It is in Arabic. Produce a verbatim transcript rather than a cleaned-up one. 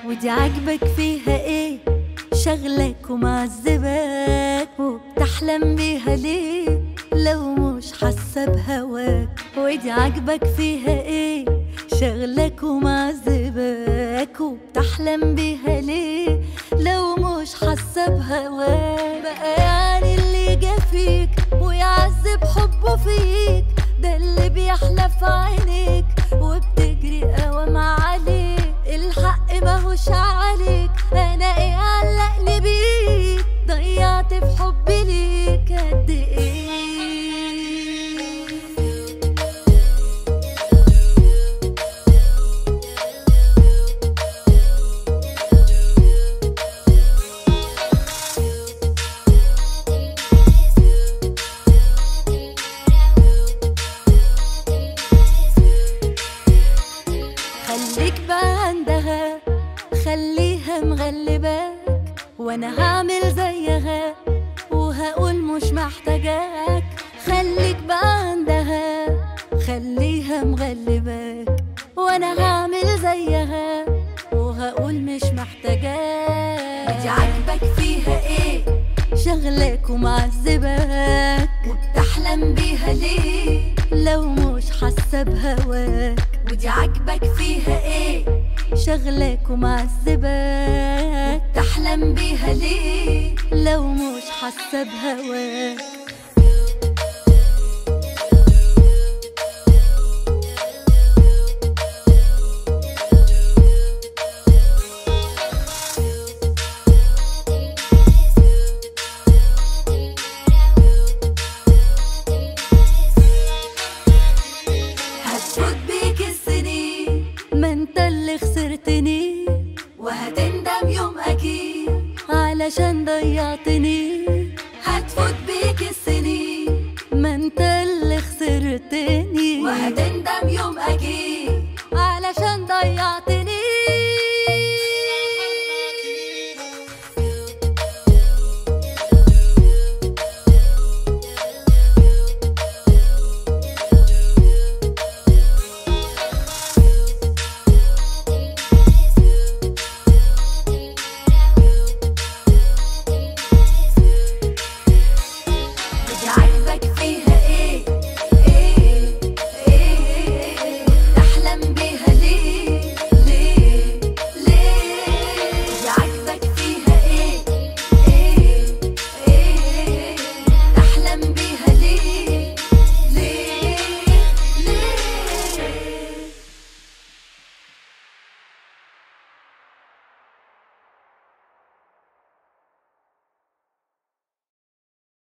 ودي عاجبك فيها ايه؟ شغلك ومعذبك وبتحلم بيها ليه لو مش حاسه بهواك؟ ودي عاجبك فيها ايه؟ شغلك ومعذبك وبتحلم بيها ليه لو مش حاسه بهواك؟ بقى يعني اللي جا فيك ويعذب حبه فيك ده اللي بيحلى في عينيك وبتجري قوام عليك. الحق ماهوش عليك، انا ايه علقني بيك؟ ضيعت في حبي ليك قد ايه؟ خليك بقى عندها، خليها مغلباك وانا هعمل زيها وهقول مش محتاجاك. خليك بقى عندها، خليها مغلباك وانا هعمل زيها وهقول مش محتاجاك. دي عاجبك فيها ايه؟ شغلك ومعذبك وبتحلم بيها ليه لو مش حاسه بهواك؟ ودي عاجبك فيها ايه؟ شغلك ومعذبك وبتحلم بيها ليه لو مش حاسه بهواك؟ هتفوت بيك السنين، ما انت اللي خسرتني وهتندم يوم اكيد علشان ضيعتني. هتفوت بيك السنين، ما انت اللي خسرتني وهتندم يوم اكيد